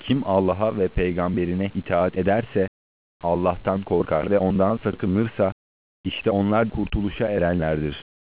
Kim Allah'a ve peygamberine itaat ederse, Allah'tan korkar ve ondan sakınırsa, işte onlar kurtuluşa erenlerdir.